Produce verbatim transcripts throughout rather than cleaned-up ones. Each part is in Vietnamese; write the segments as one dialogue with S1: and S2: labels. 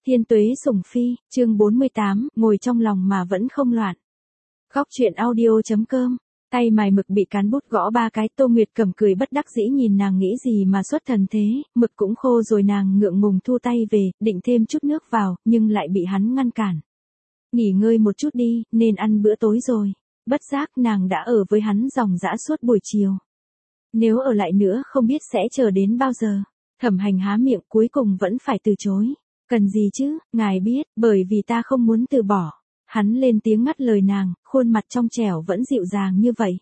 S1: Thiên tuế sủng phi, chương bốn mươi tám, ngồi trong lòng mà vẫn không loạn. Góc truyện audio.com, tay mài mực bị cán bút gõ ba cái. Tô Nguyệt Cầm cười bất đắc dĩ nhìn nàng nghĩ gì mà xuất thần thế, mực cũng khô rồi. Nàng ngượng ngùng thu tay về, định thêm chút nước vào, nhưng lại bị hắn ngăn cản. Nghỉ ngơi một chút đi, nên ăn bữa tối rồi. Bất giác nàng đã ở với hắn ròng rã suốt buổi chiều. Nếu ở lại nữa không biết sẽ chờ đến bao giờ. Thẩm Hành há miệng cuối cùng vẫn phải từ chối. Cần gì chứ, ngài biết, bởi vì ta không muốn từ bỏ. Hắn lên tiếng ngắt lời nàng, khuôn mặt trong trẻo vẫn dịu dàng như vậy.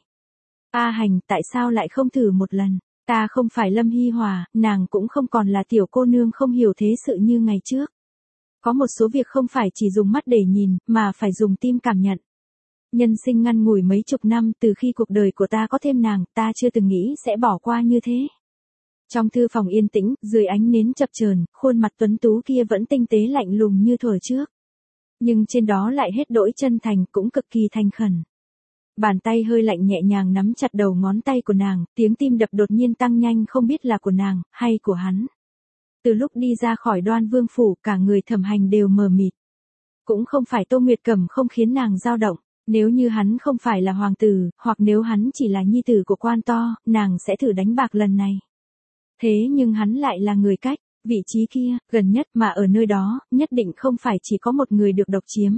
S1: A Hành, tại sao lại không thử một lần? Ta không phải Lâm Hy Hòa, nàng cũng không còn là tiểu cô nương không hiểu thế sự như ngày trước. Có một số việc không phải chỉ dùng mắt để nhìn, mà phải dùng tim cảm nhận. Nhân sinh ngắn ngủi mấy chục năm, từ khi cuộc đời của ta có thêm nàng, ta chưa từng nghĩ sẽ bỏ qua như thế. Trong thư phòng yên tĩnh, dưới ánh nến chập chờn, khuôn mặt tuấn tú kia vẫn tinh tế lạnh lùng như thuở trước. Nhưng trên đó lại hết đỗi chân thành, cũng cực kỳ thành khẩn. Bàn tay hơi lạnh nhẹ nhàng nắm chặt đầu ngón tay của nàng, tiếng tim đập đột nhiên tăng nhanh, không biết là của nàng, hay của hắn. Từ lúc đi ra khỏi Đoan Vương phủ, cả người Thẩm Hành đều mờ mịt. Cũng không phải Tô Nguyệt Cầm không khiến nàng dao động, nếu như hắn không phải là hoàng tử, hoặc nếu hắn chỉ là nhi tử của quan to, nàng sẽ thử đánh bạc lần này. Thế nhưng hắn lại là người cách, vị trí kia, gần nhất mà ở nơi đó, nhất định không phải chỉ có một người được độc chiếm.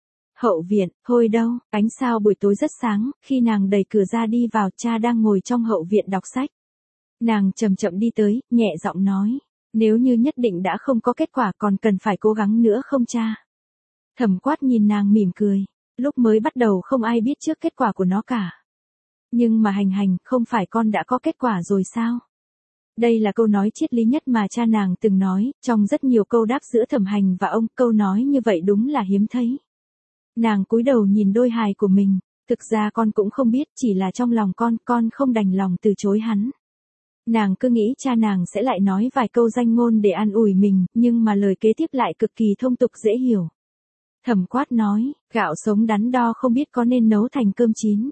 S1: Hậu viện, thôi đâu, ánh sao buổi tối rất sáng, khi nàng đẩy cửa ra đi vào, cha đang ngồi trong hậu viện đọc sách. Nàng chậm chậm đi tới, nhẹ giọng nói, nếu như nhất định đã không có kết quả còn cần phải cố gắng nữa không cha? Thẩm Quát nhìn nàng mỉm cười, lúc mới bắt đầu không ai biết trước kết quả của nó cả. Nhưng mà Hành Hành, không phải con đã có kết quả rồi sao? Đây là câu nói triết lý nhất mà cha nàng từng nói, trong rất nhiều câu đáp giữa Thẩm Hành và ông, câu nói như vậy đúng là hiếm thấy. Nàng cúi đầu nhìn đôi hài của mình, thực ra con cũng không biết, chỉ là trong lòng con, con không đành lòng từ chối hắn. Nàng cứ nghĩ cha nàng sẽ lại nói vài câu danh ngôn để an ủi mình, nhưng mà lời kế tiếp lại cực kỳ thông tục dễ hiểu. Thẩm Quát nói, gạo sống đắn đo không biết có nên nấu thành cơm chín.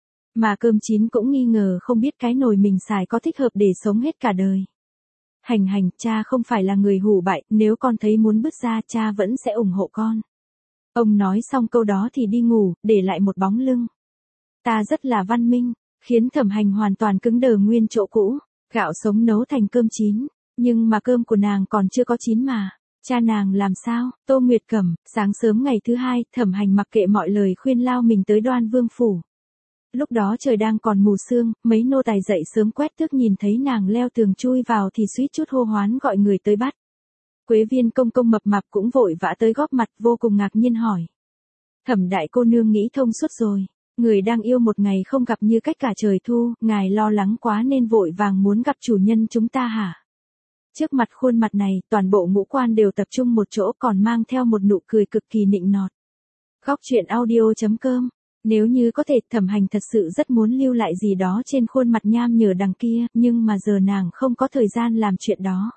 S1: Mà cơm chín cũng nghi ngờ không biết cái nồi mình xài có thích hợp để sống hết cả đời. Hành Hành, cha không phải là người hủ bại, nếu con thấy muốn bước ra, cha vẫn sẽ ủng hộ con. Ông nói xong câu đó thì đi ngủ, để lại một bóng lưng. Ta rất là văn minh, khiến Thẩm Hành hoàn toàn cứng đờ nguyên chỗ cũ. Gạo sống nấu thành cơm chín, nhưng mà cơm của nàng còn chưa có chín mà. Cha nàng làm sao? Tô Nguyệt Cầm, sáng sớm ngày thứ hai, Thẩm Hành mặc kệ mọi lời khuyên lao mình tới Đoan Vương phủ. Lúc đó trời đang còn mù sương, mấy nô tài dậy sớm quét tước nhìn thấy nàng leo tường chui vào thì suýt chút hô hoán gọi người tới bắt. Quế Viên công công mập mạp cũng vội vã tới góp mặt, vô cùng ngạc nhiên hỏi. Thẩm đại cô nương nghĩ thông suốt rồi, người đang yêu một ngày không gặp như cách cả trời thu, ngài lo lắng quá nên vội vàng muốn gặp chủ nhân chúng ta hả? Trước mặt khuôn mặt này, toàn bộ ngũ quan đều tập trung một chỗ, còn mang theo một nụ cười cực kỳ nịnh nọt. Góc truyện audio.com. Nếu như có thể, Thẩm Hành thật sự rất muốn lưu lại gì đó trên khuôn mặt nham nhở đằng kia, nhưng mà giờ nàng không có thời gian làm chuyện đó.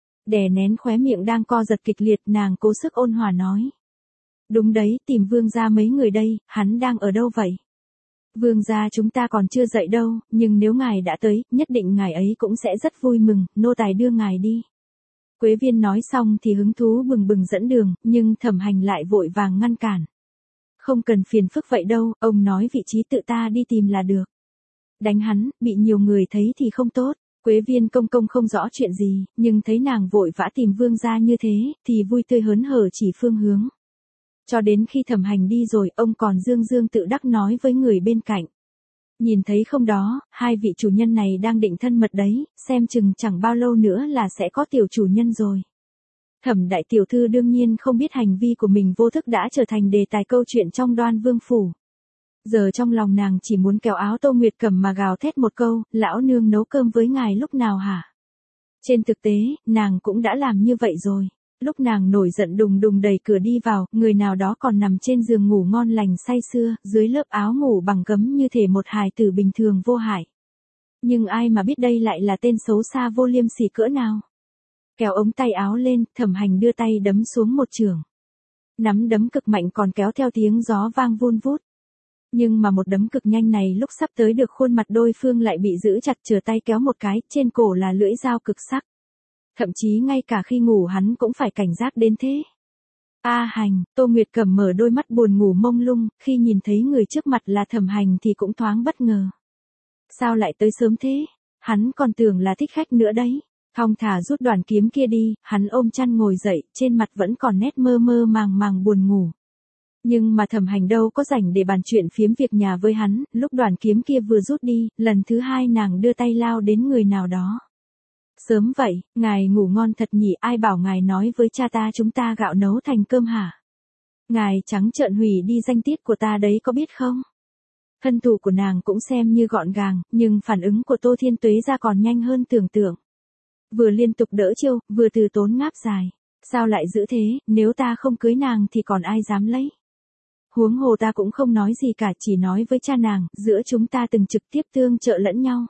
S1: Đè nén khóe miệng đang co giật kịch liệt, nàng cố sức ôn hòa nói. Đúng đấy, tìm Vương gia mấy người đây, hắn đang ở đâu vậy? Vương gia chúng ta còn chưa dậy đâu, nhưng nếu ngài đã tới, nhất định ngài ấy cũng sẽ rất vui mừng, nô tài đưa ngài đi. Quế Viên nói xong thì hứng thú bừng bừng dẫn đường, nhưng Thẩm Hành lại vội vàng ngăn cản. Không cần phiền phức vậy đâu, ông nói vị trí tự ta đi tìm là được. Đánh hắn, bị nhiều người thấy thì không tốt. Quế Viên công công không rõ chuyện gì, nhưng thấy nàng vội vã tìm Vương gia như thế, thì vui tươi hớn hở chỉ phương hướng. Cho đến khi Thẩm Hành đi rồi, ông còn dương dương tự đắc nói với người bên cạnh. Nhìn thấy không đó, hai vị chủ nhân này đang định thân mật đấy, xem chừng chẳng bao lâu nữa là sẽ có tiểu chủ nhân rồi. Thẩm đại tiểu thư đương nhiên không biết hành vi của mình vô thức đã trở thành đề tài câu chuyện trong Đoan Vương phủ. Giờ trong lòng nàng chỉ muốn kéo áo Tô Nguyệt Cầm mà gào thét một câu, lão nương nấu cơm với ngài lúc nào hả? Trên thực tế, nàng cũng đã làm như vậy rồi. Lúc nàng nổi giận đùng đùng đẩy cửa đi vào, người nào đó còn nằm trên giường ngủ ngon lành say sưa, dưới lớp áo ngủ bằng gấm như thể một hài tử bình thường vô hại. Nhưng ai mà biết đây lại là tên xấu xa vô liêm sỉ cỡ nào. Kéo ống tay áo lên, Thẩm Hành đưa tay đấm xuống một chưởng. Nắm đấm cực mạnh còn kéo theo tiếng gió vang vun vút. Nhưng mà một đấm cực nhanh này lúc sắp tới được khuôn mặt đối phương lại bị giữ chặt, trở tay kéo một cái, trên cổ là lưỡi dao cực sắc. Thậm chí ngay cả khi ngủ hắn cũng phải cảnh giác đến thế. A Hành, Tô Nguyệt Cẩm mở đôi mắt buồn ngủ mông lung, khi nhìn thấy người trước mặt là Thẩm Hành thì cũng thoáng bất ngờ. Sao lại tới sớm thế? Hắn còn tưởng là thích khách nữa đấy. Thong thả rút đoàn kiếm kia đi, hắn ôm chăn ngồi dậy, trên mặt vẫn còn nét mơ mơ màng màng buồn ngủ. Nhưng mà Thẩm Hành đâu có rảnh để bàn chuyện phiếm việc nhà với hắn, lúc đoàn kiếm kia vừa rút đi, lần thứ hai nàng đưa tay lao đến người nào đó. Sớm vậy, ngài ngủ ngon thật nhỉ, ai bảo ngài nói với cha ta chúng ta gạo nấu thành cơm hả? Ngài trắng trợn hủy đi danh tiết của ta đấy có biết không? Thân thủ của nàng cũng xem như gọn gàng, nhưng phản ứng của Tô Thiên Tuế ra còn nhanh hơn tưởng tượng. Vừa liên tục đỡ chiêu, vừa từ tốn ngáp dài. Sao lại giữ thế, nếu ta không cưới nàng thì còn ai dám lấy? Huống hồ ta cũng không nói gì cả, chỉ nói với cha nàng, giữa chúng ta từng trực tiếp tương trợ lẫn nhau.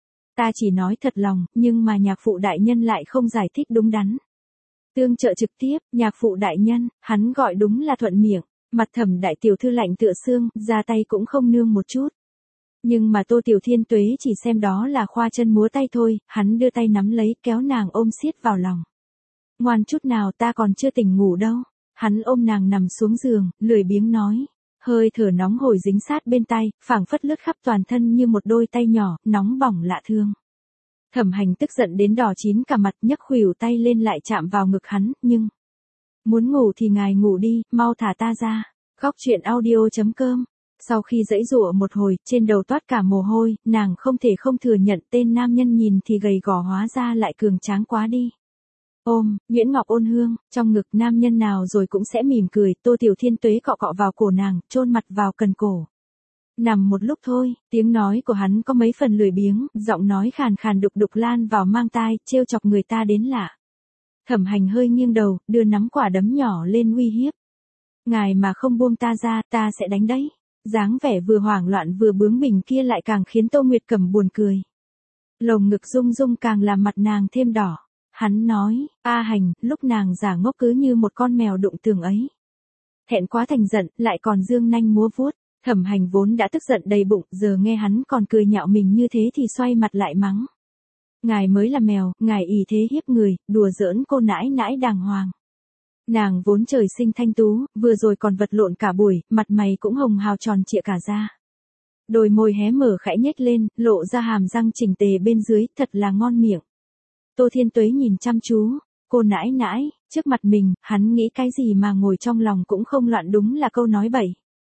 S1: Ta chỉ nói thật lòng, nhưng mà nhạc phụ đại nhân lại không giải thích đúng đắn. Tương trợ trực tiếp, nhạc phụ đại nhân, hắn gọi đúng là thuận miệng, mặt Thẩm đại tiểu thư lạnh tựa xương, ra tay cũng không nương một chút. Nhưng mà Tô Tiểu Thiên Tuế chỉ xem đó là khoa chân múa tay thôi, hắn đưa tay nắm lấy, kéo nàng ôm siết vào lòng. Ngoan chút nào, ta còn chưa tỉnh ngủ đâu. Hắn ôm nàng nằm xuống giường, lười biếng nói. Hơi thở nóng hổi dính sát bên tay, phảng phất lướt khắp toàn thân như một đôi tay nhỏ, nóng bỏng lạ thương. Thẩm Hành tức giận đến đỏ chín cả mặt, nhấc khuỷu tay lên lại chạm vào ngực hắn, nhưng... Muốn ngủ thì ngài ngủ đi, mau thả ta ra. Góc truyện audio chấm com. Sau khi giãy giụa một hồi, trên đầu toát cả mồ hôi, nàng không thể không thừa nhận tên nam nhân nhìn thì gầy gò hóa ra lại cường tráng quá đi. Ôm, Nguyễn Ngọc ôn hương, trong ngực nam nhân nào rồi cũng sẽ mỉm cười, Tô Tiểu Thiên Tuế cọ cọ vào cổ nàng, chôn mặt vào cần cổ. Nằm một lúc thôi, tiếng nói của hắn có mấy phần lười biếng, giọng nói khàn khàn đục đục lan vào mang tai, trêu chọc người ta đến lạ. Thẩm Hành hơi nghiêng đầu, đưa nắm quả đấm nhỏ lên uy hiếp. Ngài mà không buông ta ra, ta sẽ đánh đấy. Dáng vẻ vừa hoảng loạn vừa bướng bỉnh kia lại càng khiến Tô Nguyệt Cẩm buồn cười. Lồng ngực rung rung càng làm mặt nàng thêm đỏ. Hắn nói, A Hành, lúc nàng giả ngốc cứ như một con mèo đụng tường ấy. Thẹn quá thành giận, lại còn dương nanh múa vuốt. Thẩm Hành vốn đã tức giận đầy bụng, giờ nghe hắn còn cười nhạo mình như thế thì xoay mặt lại mắng. Ngài mới là mèo, ngài ỷ thế hiếp người, đùa giỡn cô nãi nãi đàng hoàng. Nàng vốn trời sinh thanh tú, vừa rồi còn vật lộn cả buổi, mặt mày cũng hồng hào tròn trịa cả ra. Đôi môi hé mở khẽ nhếch lên, lộ ra hàm răng chỉnh tề bên dưới, thật là ngon miệng. Tô Thiên Tuế nhìn chăm chú, cô nãi nãi, trước mặt mình, hắn nghĩ cái gì mà ngồi trong lòng cũng không loạn, đúng là câu nói bậy.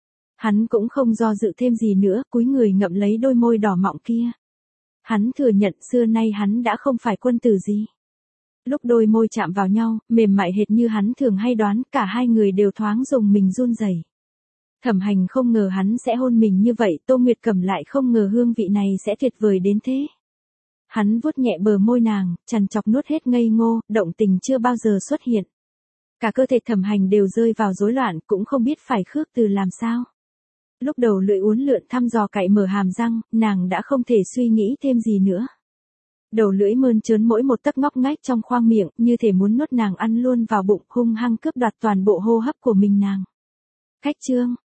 S1: Hắn cũng không do dự thêm gì nữa, cúi người ngậm lấy đôi môi đỏ mọng kia. Hắn thừa nhận xưa nay hắn đã không phải quân tử gì. Lúc đôi môi chạm vào nhau, mềm mại hệt như hắn thường hay đoán, cả hai người đều thoáng dùng mình run rẩy. Thẩm Hành không ngờ hắn sẽ hôn mình như vậy, Tô Nguyệt Cẩm lại không ngờ hương vị này sẽ tuyệt vời đến thế. Hắn vuốt nhẹ bờ môi nàng, chằn chọc nuốt hết ngây ngô, động tình chưa bao giờ xuất hiện. Cả cơ thể Thẩm Hành đều rơi vào rối loạn, cũng không biết phải khước từ làm sao. Lúc đầu lưỡi uốn lượn thăm dò cạy mở hàm răng, nàng đã không thể suy nghĩ thêm gì nữa. Đầu lưỡi mơn trớn mỗi một tấc ngóc ngách trong khoang miệng, như thể muốn nuốt nàng ăn luôn vào bụng, hung hăng cướp đoạt toàn bộ hô hấp của mình nàng. Khách trương,